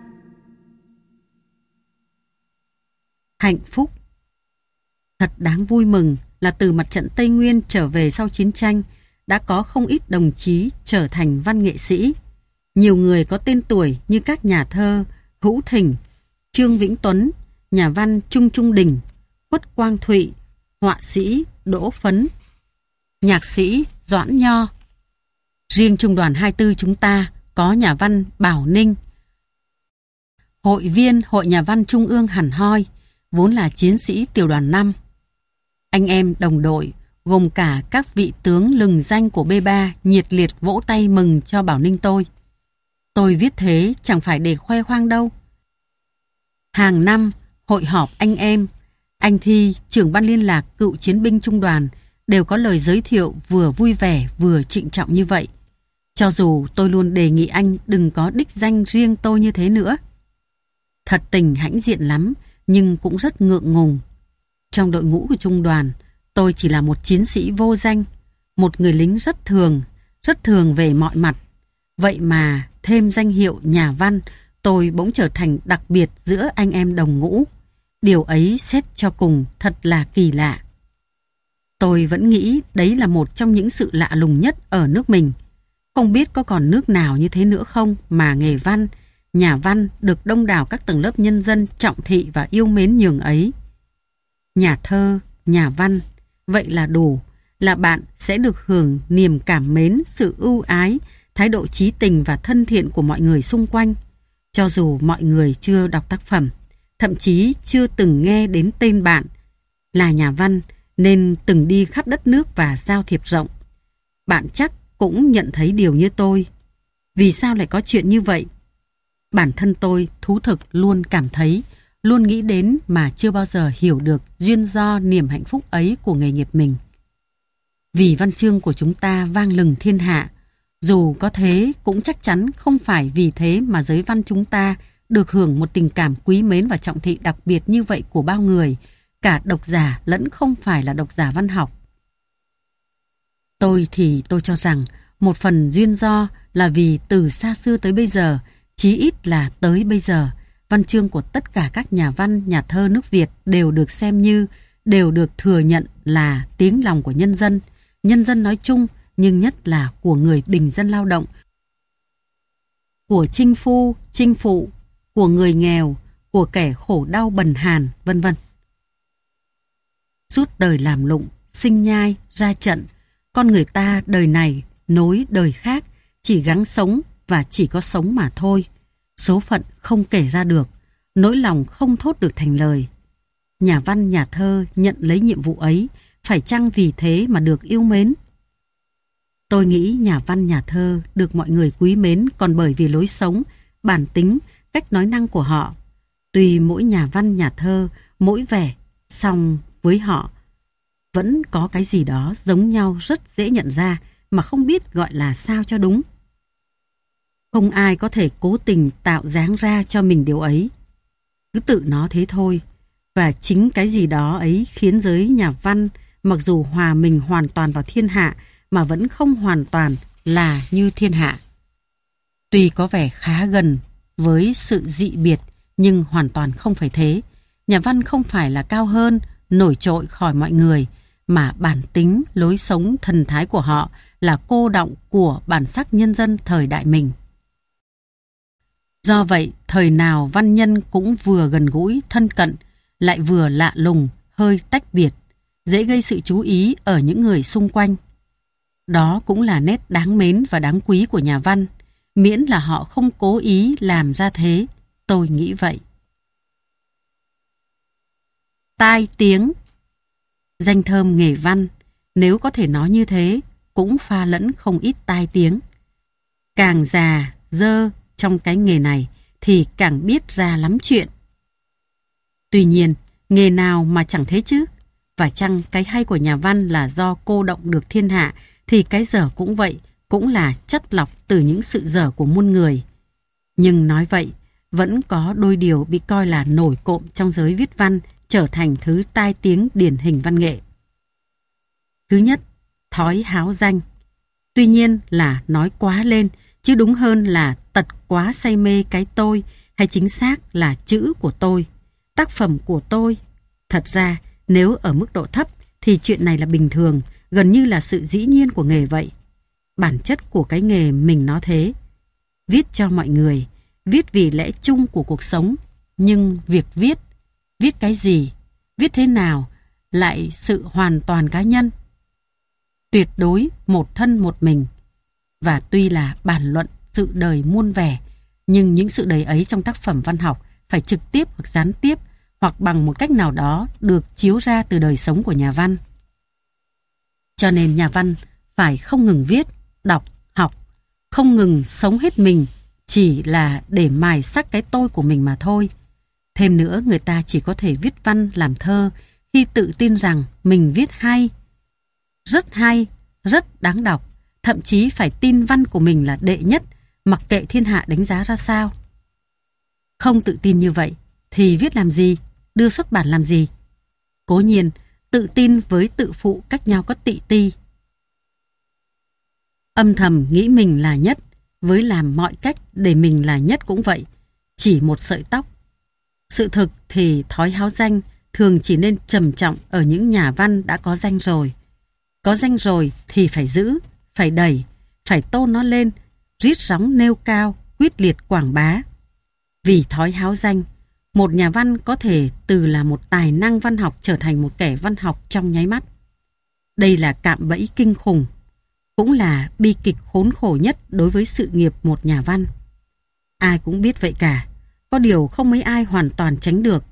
Hạnh phúc. Thật đáng vui mừng là từ mặt trận Tây Nguyên trở về sau chiến tranh, đã có không ít đồng chí trở thành văn nghệ sĩ. Nhiều người có tên tuổi như các nhà thơ Hữu Thỉnh, Trương Vĩnh Tuấn, nhà văn Trung Trung Đình, Khuất Quang Thụy, họa sĩ Đỗ Phấn, nhạc sĩ Doãn Nho. Riêng trung đoàn hai mươi tư chúng ta có nhà văn Bảo Ninh, hội viên Hội Nhà văn Trung ương hẳn hoi, vốn là chiến sĩ tiểu đoàn năm. Anh em đồng đội, gồm cả các vị tướng lừng danh của B ba nhiệt liệt vỗ tay mừng cho Bảo Ninh tôi. Tôi viết thế chẳng phải để khoe khoang đâu. Hàng năm, hội họp anh em, anh Thi, trưởng ban liên lạc cựu chiến binh trung đoàn, đều có lời giới thiệu vừa vui vẻ vừa trịnh trọng như vậy. Cho dù tôi luôn đề nghị anh đừng có đích danh riêng tôi như thế nữa. Thật tình hãnh diện lắm, nhưng cũng rất ngượng ngùng. Trong đội ngũ của trung đoàn, tôi chỉ là một chiến sĩ vô danh, một người lính rất thường, rất thường về mọi mặt. Vậy mà thêm danh hiệu nhà văn, tôi bỗng trở thành đặc biệt giữa anh em đồng ngũ. Điều ấy xét cho cùng thật là kỳ lạ. Tôi vẫn nghĩ đấy là một trong những sự lạ lùng nhất ở nước mình. Không biết có còn nước nào như thế nữa không mà nghề văn, nhà văn được đông đảo các tầng lớp nhân dân trọng thị và yêu mến nhường ấy. Nhà thơ, nhà văn, vậy là đủ, là bạn sẽ được hưởng niềm cảm mến, sự ưu ái, thái độ trí tình và thân thiện của mọi người xung quanh. Cho dù mọi người chưa đọc tác phẩm, thậm chí chưa từng nghe đến tên bạn, là nhà văn nên từng đi khắp đất nước và giao thiệp rộng. Bạn chắc cũng nhận thấy điều như tôi. Vì sao lại có chuyện như vậy? Bản thân tôi thú thực luôn cảm thấy, luôn nghĩ đến mà chưa bao giờ hiểu được duyên do niềm hạnh phúc ấy của nghề nghiệp mình. Vì văn chương của chúng ta vang lừng thiên hạ, dù có thế cũng chắc chắn không phải vì thế mà giới văn chúng ta được hưởng một tình cảm quý mến và trọng thị đặc biệt như vậy của bao người, cả độc giả lẫn không phải là độc giả văn học. Tôi thì tôi cho rằng một phần duyên do là vì từ xa xưa tới bây giờ, chí ít là tới bây giờ, văn chương của tất cả các nhà văn, nhà thơ nước Việt đều được xem như, đều được thừa nhận là tiếng lòng của nhân dân, nhân dân nói chung, nhưng nhất là của người bình dân lao động, của chinh phu, chinh phụ, của người nghèo, của kẻ khổ đau bần hàn, vân vân. Suốt đời làm lụng, sinh nhai, ra trận, con người ta đời này nối đời khác, chỉ gắng sống và chỉ có sống mà thôi. Số phận không kể ra được, nỗi lòng không thốt được thành lời. Nhà văn, nhà thơ nhận lấy nhiệm vụ ấy, phải chăng vì thế mà được yêu mến? Tôi nghĩ nhà văn, nhà thơ được mọi người quý mến còn bởi vì lối sống, bản tính, cách nói năng của họ. Tuy mỗi nhà văn, nhà thơ, mỗi vẻ, song với họ vẫn có cái gì đó giống nhau rất dễ nhận ra mà không biết gọi là sao cho đúng. Không ai có thể cố tình tạo dáng ra cho mình điều ấy. Cứ tự nó thế thôi. Và chính cái gì đó ấy khiến giới nhà văn mặc dù hòa mình hoàn toàn vào thiên hạ mà vẫn không hoàn toàn là như thiên hạ. Tuy có vẻ khá gần với sự dị biệt nhưng hoàn toàn không phải thế. Nhà văn không phải là cao hơn, nổi trội khỏi mọi người, mà bản tính, lối sống, thần thái của họ là cô đọng của bản sắc nhân dân thời đại mình. Do vậy, thời nào văn nhân cũng vừa gần gũi, thân cận, lại vừa lạ lùng, hơi tách biệt, dễ gây sự chú ý ở những người xung quanh. Đó cũng là nét đáng mến và đáng quý của nhà văn, miễn là họ không cố ý làm ra thế, tôi nghĩ vậy. Tai tiếng. Danh thơm nghề văn, nếu có thể nói như thế, cũng pha lẫn không ít tai tiếng. Càng già, dơ trong cái nghề này thì càng biết ra lắm chuyện. Tuy nhiên, nghề nào mà chẳng thế chứ? Và chăng cái hay của nhà văn là do cô động được thiên hạ, thì cái dở cũng vậy, cũng là chất lọc từ những sự dở của muôn người. Nhưng nói vậy, vẫn có đôi điều bị coi là nổi cộm trong giới viết văn, trở thành thứ tai tiếng điển hình văn nghệ. Thứ nhất, thói háo danh. Tuy nhiên là nói quá lên, chứ đúng hơn là tật quá say mê cái tôi, hay chính xác là chữ của tôi, tác phẩm của tôi. Thật ra, nếu ở mức độ thấp thì chuyện này là bình thường, gần như là sự dĩ nhiên của nghề vậy. Bản chất của cái nghề mình nó thế. Viết cho mọi người, viết vì lẽ chung của cuộc sống. Nhưng việc viết, viết cái gì, viết thế nào lại sự hoàn toàn cá nhân. Tuyệt đối một thân một mình. Và tuy là bàn luận sự đời muôn vẻ, nhưng những sự đời ấy trong tác phẩm văn học phải trực tiếp hoặc gián tiếp hoặc bằng một cách nào đó được chiếu ra từ đời sống của nhà văn. Cho nên nhà văn phải không ngừng viết, đọc, học, không ngừng sống hết mình chỉ là để mài sắc cái tôi của mình mà thôi. Thêm nữa, người ta chỉ có thể viết văn làm thơ khi tự tin rằng mình viết hay, rất hay, rất đáng đọc, thậm chí phải tin văn của mình là đệ nhất, mặc kệ thiên hạ đánh giá ra sao. Không tự tin như vậy thì viết làm gì, đưa xuất bản làm gì? Cố nhiên, tự tin với tự phụ cách nhau có tị ti. Âm thầm nghĩ mình là nhất, với làm mọi cách để mình là nhất cũng vậy, chỉ một sợi tóc. Sự thực thì thói háo danh thường chỉ nên trầm trọng ở những nhà văn đã có danh rồi. Có danh rồi thì phải giữ, phải đẩy, phải tôn nó lên, rít róng nêu cao, quyết liệt quảng bá. Vì thói háo danh, một nhà văn có thể từ là một tài năng văn học trở thành một kẻ văn học trong nháy mắt. Đây là cạm bẫy kinh khủng, cũng là bi kịch khốn khổ nhất đối với sự nghiệp một nhà văn. Ai cũng biết vậy cả, có điều không mấy ai hoàn toàn tránh được.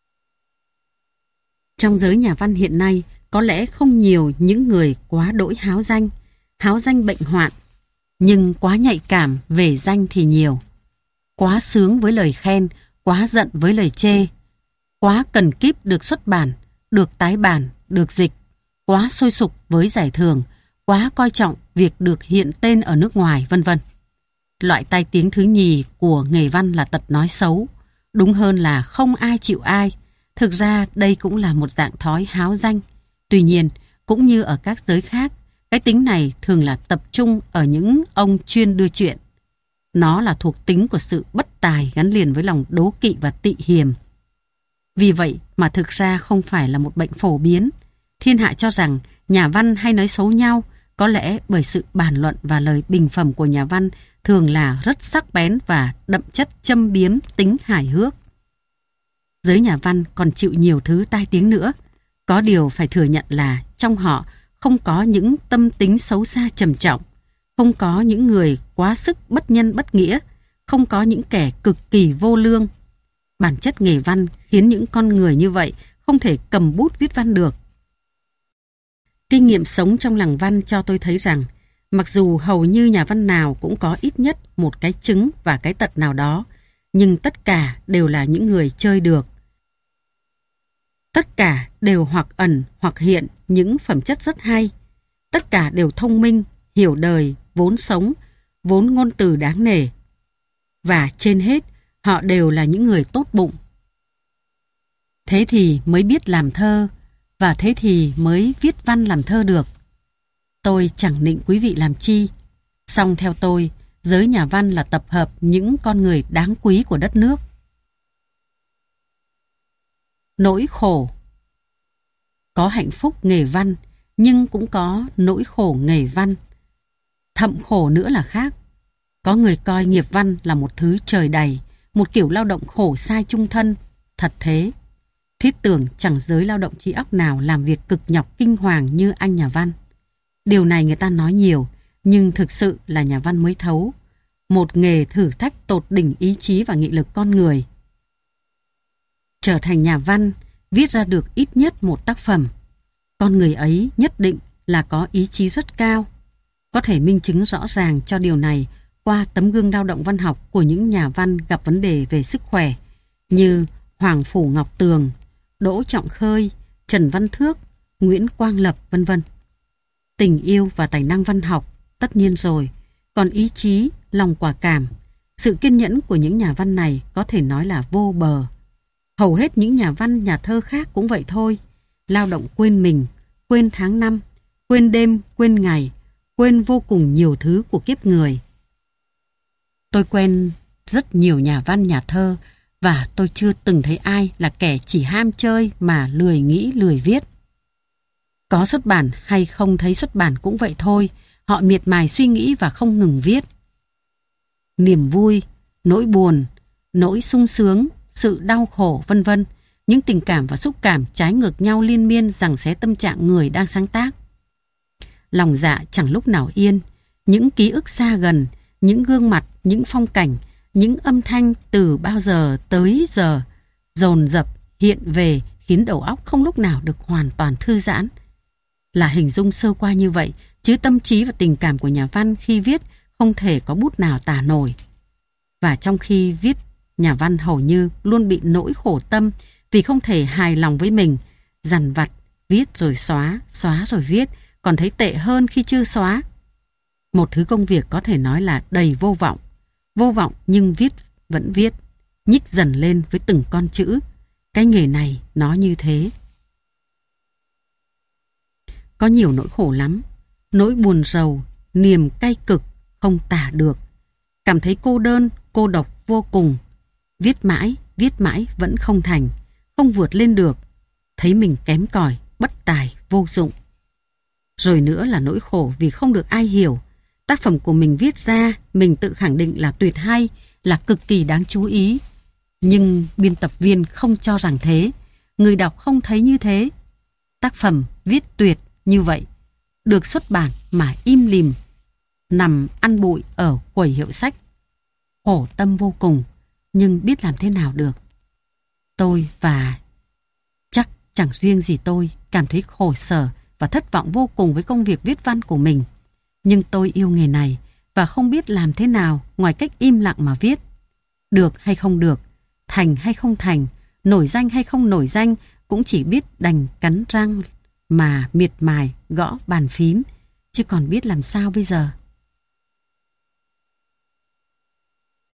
Trong giới nhà văn hiện nay, có lẽ không nhiều những người quá đỗi háo danh, háo danh bệnh hoạn, nhưng quá nhạy cảm về danh thì nhiều. Quá sướng với lời khen, quá giận với lời chê, quá cần kíp được xuất bản, được tái bản, được dịch, quá sôi sục với giải thưởng, quá coi trọng việc được hiện tên ở nước ngoài, vân vân. Loại tai tiếng thứ nhì của nghề văn là tật nói xấu, đúng hơn là không ai chịu ai. Thực ra đây cũng là một dạng thói háo danh. Tuy nhiên, cũng như ở các giới khác, cái tính này thường là tập trung ở những ông chuyên đưa chuyện. Nó là thuộc tính của sự bất tài gắn liền với lòng đố kỵ và tị hiềm. Vì vậy mà thực ra không phải là một bệnh phổ biến. Thiên hạ cho rằng nhà văn hay nói xấu nhau, có lẽ bởi sự bàn luận và lời bình phẩm của nhà văn thường là rất sắc bén và đậm chất châm biếm tính hài hước. Giới nhà văn còn chịu nhiều thứ tai tiếng nữa. Có điều phải thừa nhận là trong họ không có những tâm tính xấu xa trầm trọng, không có những người quá sức bất nhân bất nghĩa, không có những kẻ cực kỳ vô lương. Bản chất nghề văn khiến những con người như vậy không thể cầm bút viết văn được. Kinh nghiệm sống trong làng văn cho tôi thấy rằng, mặc dù hầu như nhà văn nào cũng có ít nhất một cái chứng và cái tật nào đó, nhưng tất cả đều là những người chơi được. Tất cả đều hoặc ẩn hoặc hiện những phẩm chất rất hay. Tất cả đều thông minh, hiểu đời, vốn sống, vốn ngôn từ đáng nể. Và trên hết, họ đều là những người tốt bụng. Thế thì mới biết làm thơ, và thế thì mới viết văn làm thơ được. Tôi chẳng nịnh quý vị làm chi. Song theo tôi, giới nhà văn là tập hợp những con người đáng quý của đất nước. Nỗi khổ. Có hạnh phúc nghề văn, nhưng cũng có nỗi khổ nghề văn. Thậm khổ nữa là khác. Có người coi nghiệp văn là một thứ trời đầy, một kiểu lao động khổ sai chung thân. Thật thế. Thiết tưởng chẳng giới lao động trí óc nào làm việc cực nhọc kinh hoàng như anh nhà văn. Điều này người ta nói nhiều, nhưng thực sự là nhà văn mới thấu. Một nghề thử thách tột đỉnh ý chí và nghị lực con người. Trở thành nhà văn, viết ra được ít nhất một tác phẩm. Con người ấy nhất định là có ý chí rất cao. Có thể minh chứng rõ ràng cho điều này qua tấm gương lao động văn học của những nhà văn gặp vấn đề về sức khỏe như Hoàng Phủ Ngọc Tường, Đỗ Trọng Khơi, Trần Văn Thước, Nguyễn Quang Lập, vân vân. Tình yêu và tài năng văn học, tất nhiên rồi, còn ý chí, lòng quả cảm, sự kiên nhẫn của những nhà văn này có thể nói là vô bờ. Hầu hết những nhà văn, nhà thơ khác cũng vậy thôi, lao động quên mình, quên tháng năm, quên đêm, quên ngày, quên vô cùng nhiều thứ của kiếp người. Tôi quen rất nhiều nhà văn, nhà thơ, và tôi chưa từng thấy ai là kẻ chỉ ham chơi mà lười nghĩ, lười viết. Có xuất bản hay không thấy xuất bản cũng vậy thôi, họ miệt mài suy nghĩ và không ngừng viết. Niềm vui, nỗi buồn, nỗi sung sướng, sự đau khổ, vân vân. Những tình cảm và xúc cảm trái ngược nhau liên miên giằng xé tâm trạng người đang sáng tác. Lòng dạ chẳng lúc nào yên, những ký ức xa gần, những gương mặt, những phong cảnh, những âm thanh từ bao giờ tới giờ dồn dập hiện về khiến đầu óc không lúc nào được hoàn toàn thư giãn. Là hình dung sơ qua như vậy, chứ tâm trí và tình cảm của nhà văn khi viết không thể có bút nào tả nổi. Và trong khi viết, nhà văn hầu như luôn bị nỗi khổ tâm vì không thể hài lòng với mình, dằn vặt, viết rồi xóa, xóa rồi viết, còn thấy tệ hơn khi chưa xóa. Một thứ công việc có thể nói là đầy vô vọng. Vô vọng nhưng viết vẫn viết, nhích dần lên với từng con chữ. Cái nghề này nó như thế. Có nhiều nỗi khổ lắm, nỗi buồn rầu, niềm cay cực, không tả được. Cảm thấy cô đơn, cô độc vô cùng. Viết mãi, viết mãi vẫn không thành, không vượt lên được. Thấy mình kém cỏi, bất tài, vô dụng. Rồi nữa là nỗi khổ vì không được ai hiểu. Tác phẩm của mình viết ra, mình tự khẳng định là tuyệt hay, là cực kỳ đáng chú ý. Nhưng biên tập viên không cho rằng thế, người đọc không thấy như thế. Tác phẩm viết tuyệt như vậy, được xuất bản mà im lìm, nằm ăn bụi ở quầy hiệu sách. Khổ tâm vô cùng, nhưng biết làm thế nào được. Tôi và chắc chẳng riêng gì tôi cảm thấy khổ sở và thất vọng vô cùng với công việc viết văn của mình. Nhưng tôi yêu nghề này và không biết làm thế nào ngoài cách im lặng mà viết. Được hay không được, thành hay không thành, nổi danh hay không nổi danh, cũng chỉ biết đành cắn răng mà miệt mài gõ bàn phím, chứ còn biết làm sao bây giờ.